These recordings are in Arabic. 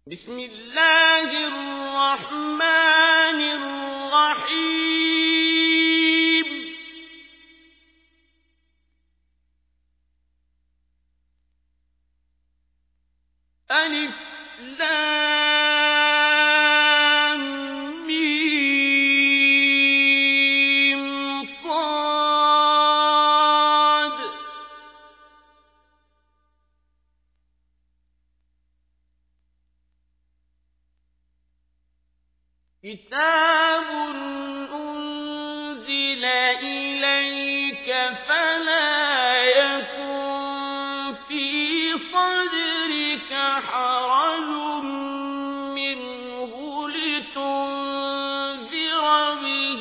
بسم الله الرحمن الرحيم ألف لام ميم صاد كتاب أنزل إليك فلا يكن في صدرك حرج منه لتنذر به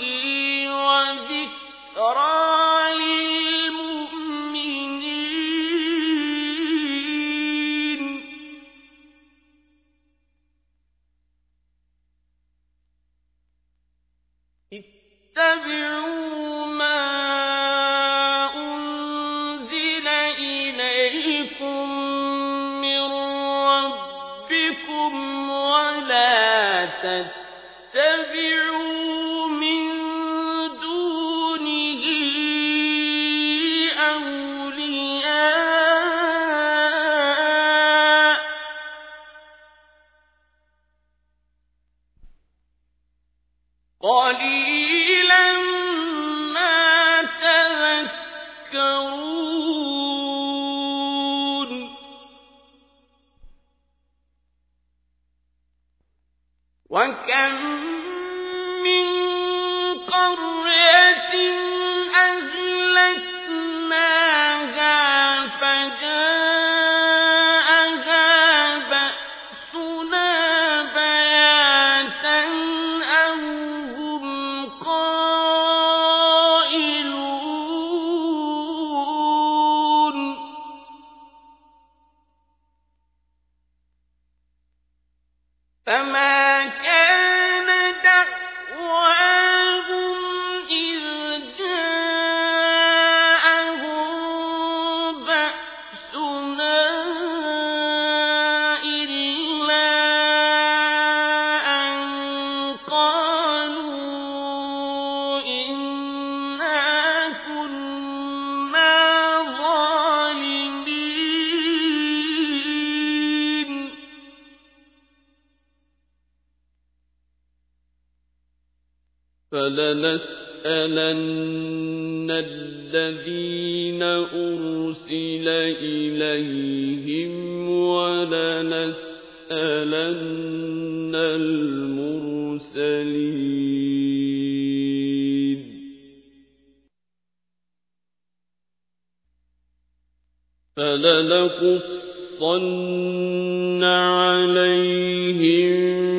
وذكرى للمؤمنين اتبعوا ما أنزل إليكم من ربكم ولا تتبعوا من دونه أولياء قليلا ما تذكرون وكم من قرية أهلكناها فجاءها بأسنا بياتا أو هم قائلون فما كان دعواهم إذ جاءهم بأسنا إلا أن قالوا إنا كنا ظالمين فلنسألن الذين أرسل إليهم ولنسألن المرسلين فلنقصن عليهم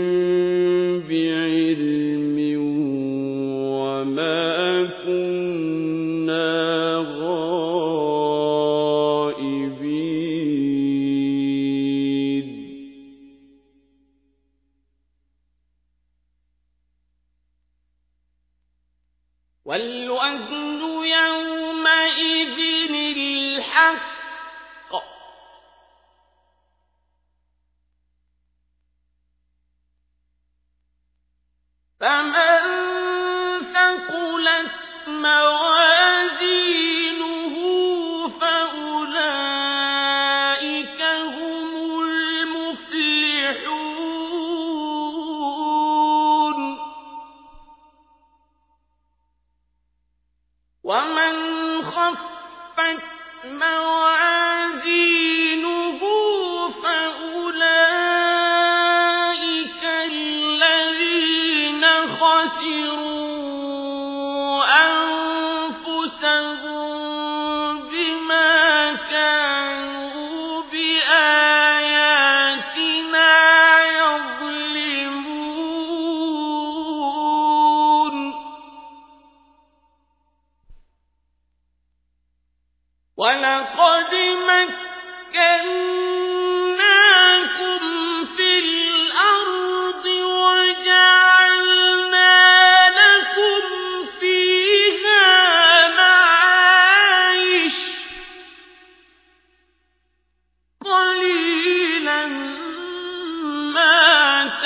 بعلم وما كنا غائبين والوزن يومئذ الحق فمن ثقلت موازينه فأولئك هم المفلحون ومن خفت موازينه فأولئك الذين خسروا أنفسهم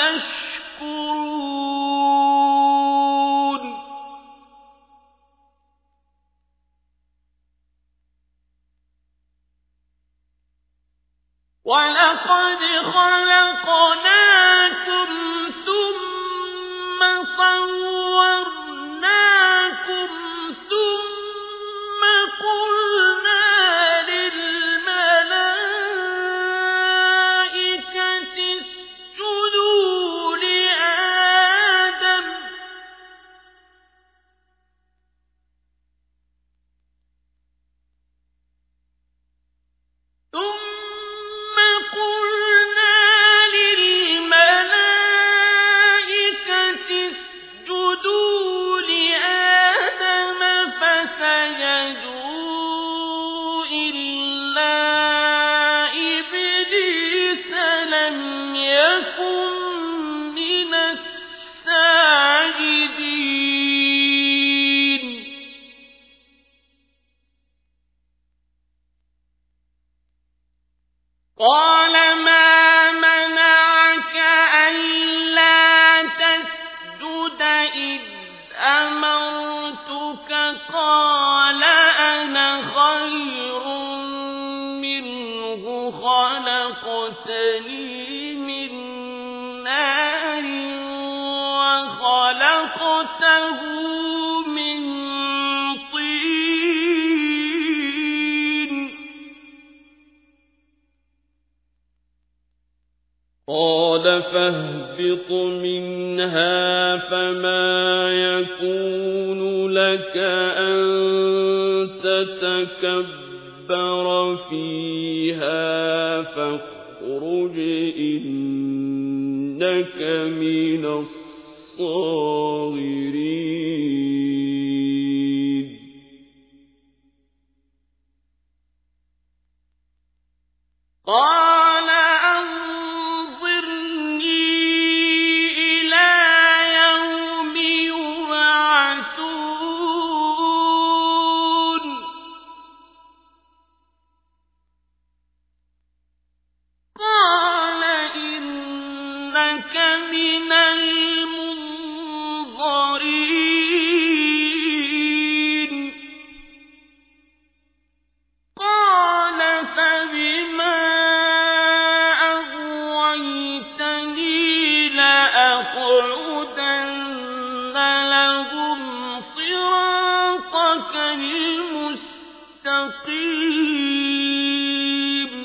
تشكرون ولقد خلقناكم ثم صورناكم ثم قلنا للملائكة اسجدوا لآدم ثم قلنا للملائكة اسجدوا لآدم فسجدوا إلا إبليس لم يكن من الساجدين قال ما منعك ألا تسجد إذ أمرتك قال أنا خير منه خلقتني من نار وخلقته من طين قال فاهبط منها فما يكون لك أن تتكبر فيها فاخرج إنك من الصاغرين قال أنظرني إلى يوم يبعثون قال إنك من المنظرين قال فبما أغويتني لأقعدن لهم صراطك المستقيم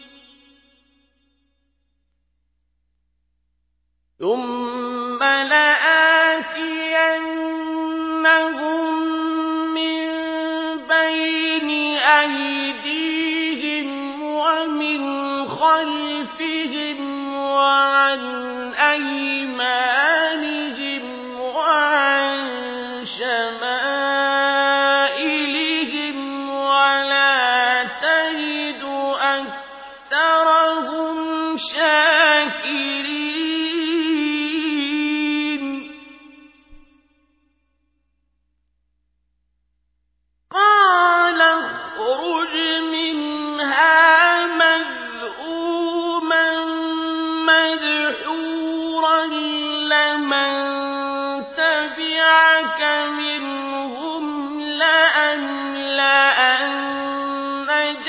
ثم لآتينهم من بين أيديهم ومن خلفهم وعن أيمانهم وعن شمائلهم ولا تجد أكثرهم شاكرين قال اخرج منها مذءوما مدحورا لمن تبعك منهم لأملأن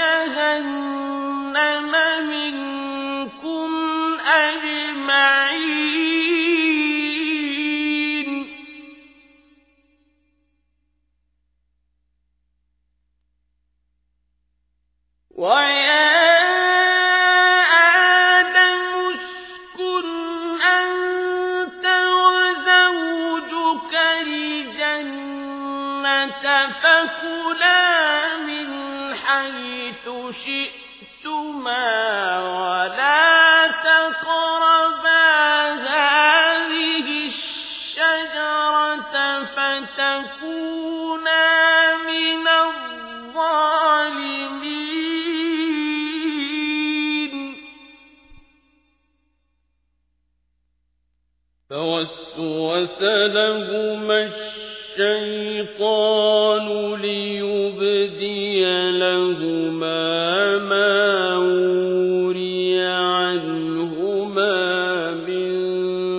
جهنم منكم أجمعين ويا آدم اسكن أنت وزوجك الجنة فكلا من حيث شئتما ولا تقربا هذه الشجرة فتكونا من الظالمين فوسوس لهما الشيطان ليبدي لهما ما وري عنهما من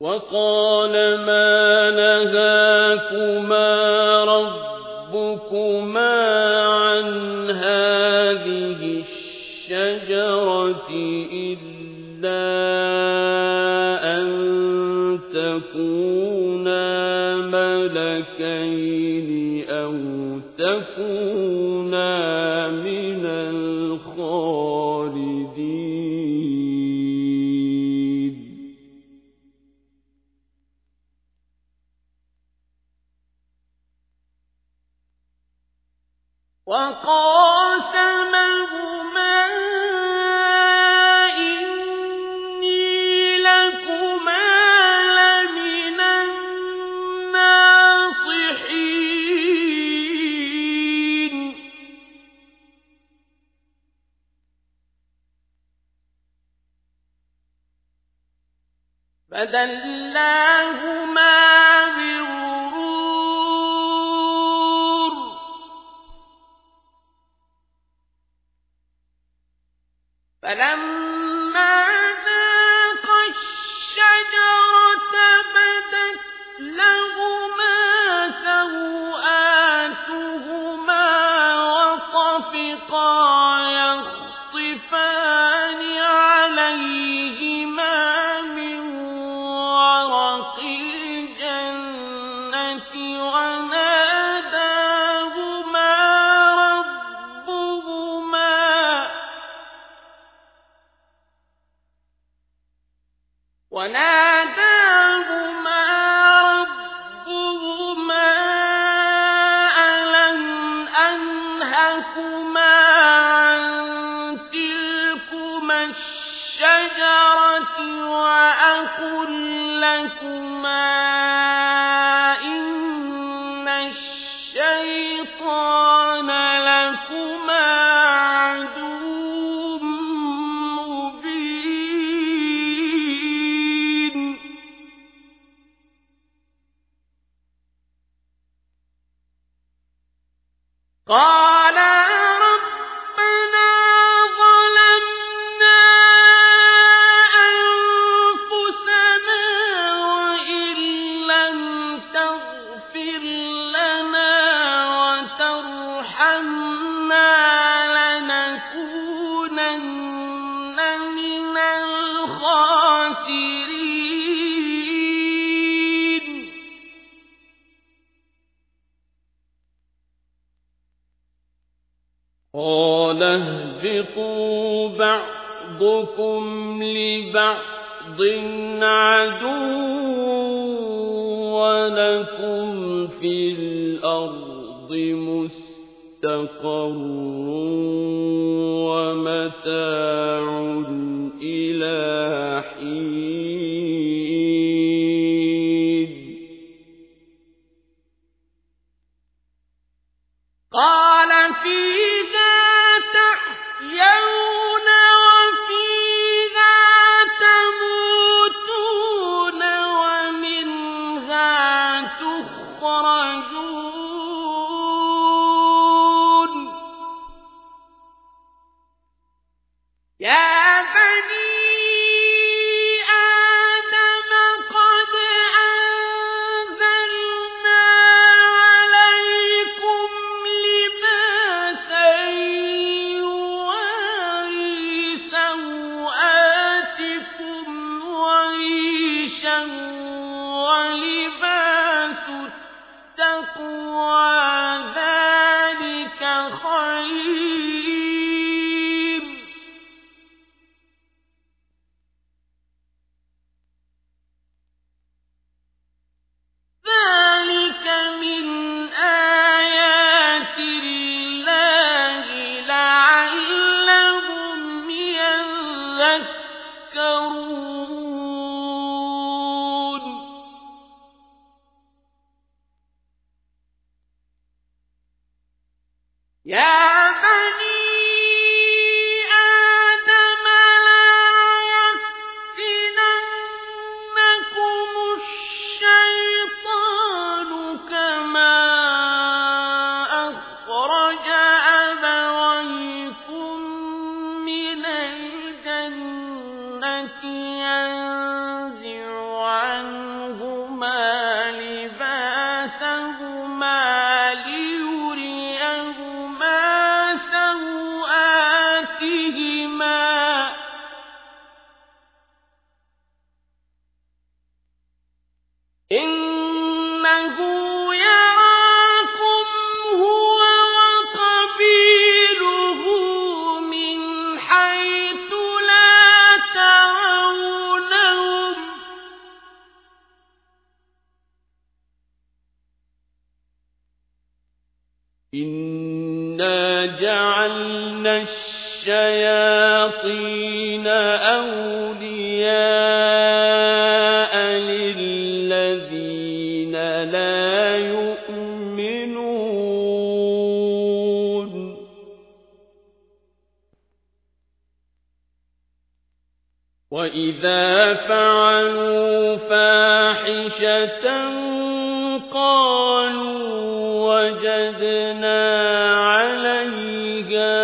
وقال ما نهاكما ربكما عن هذه الشجرة إلا أن تكونا ملكين أو تكونا من الخالدين وقاسمهما إني لكما لمن الناصحين فدلاهما بغرور فلما ذاقا الشجرة بدت لهما سوآتهما وطفقا يخصفان عليهما من ورق الجنة وناداهما ربهما ألم أنهكما عن تلكما الشجرة وأقل لكما إن الشيطان لكما عدو مبين قالا ربنا ظلمنا أنفسنا وإن لم تغفر لنا وترحمنا لنكونن من الخاسرين قال اهبطوا بعضكم لبعض عدو ولكم في الأرض مستقر ومتاع إلى حين قال فيها تحيون وفيها تموتون ومنها تخرجون يا بني آدم قد أنزلنا عليكم لباسا يواري سوآتكم وريشا ولباس التقوى ذلك خير الشياطين أولياء للذين لا يؤمنون وإذا فعلوا فاحشة قالوا وجدنا عليها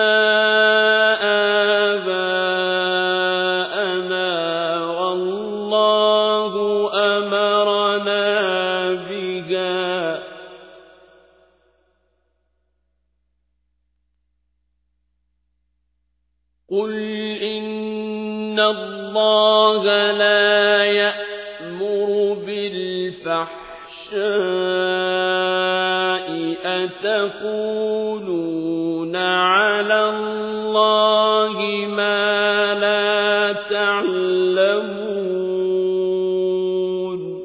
آباءنا والله أمرنا بها قل إن الله لا يأمر بالفحشاء أتقولون على الله ما لا تعلمون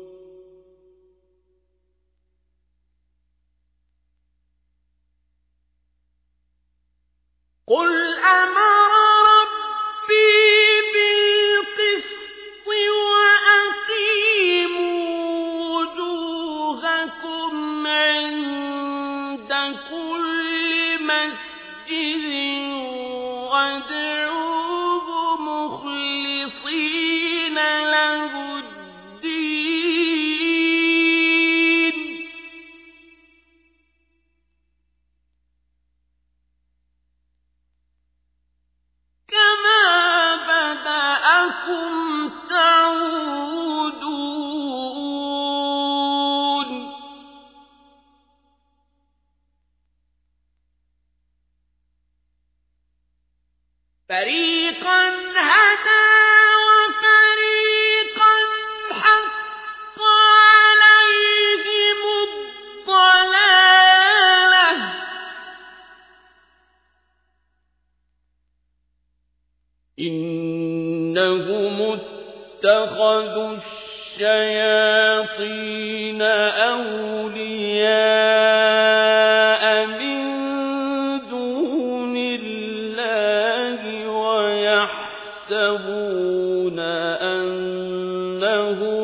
قل أمر ربي بالقسط وأقيموا وجوهكم عند كل مسجد وادعوه مخلصين له الدين كما بدأكم تعودون فريقا هدى وفريقا حق عليهم الضلالة إنهم اتخذوا الشياطين أولياء من دون الله ويحسبون أنهم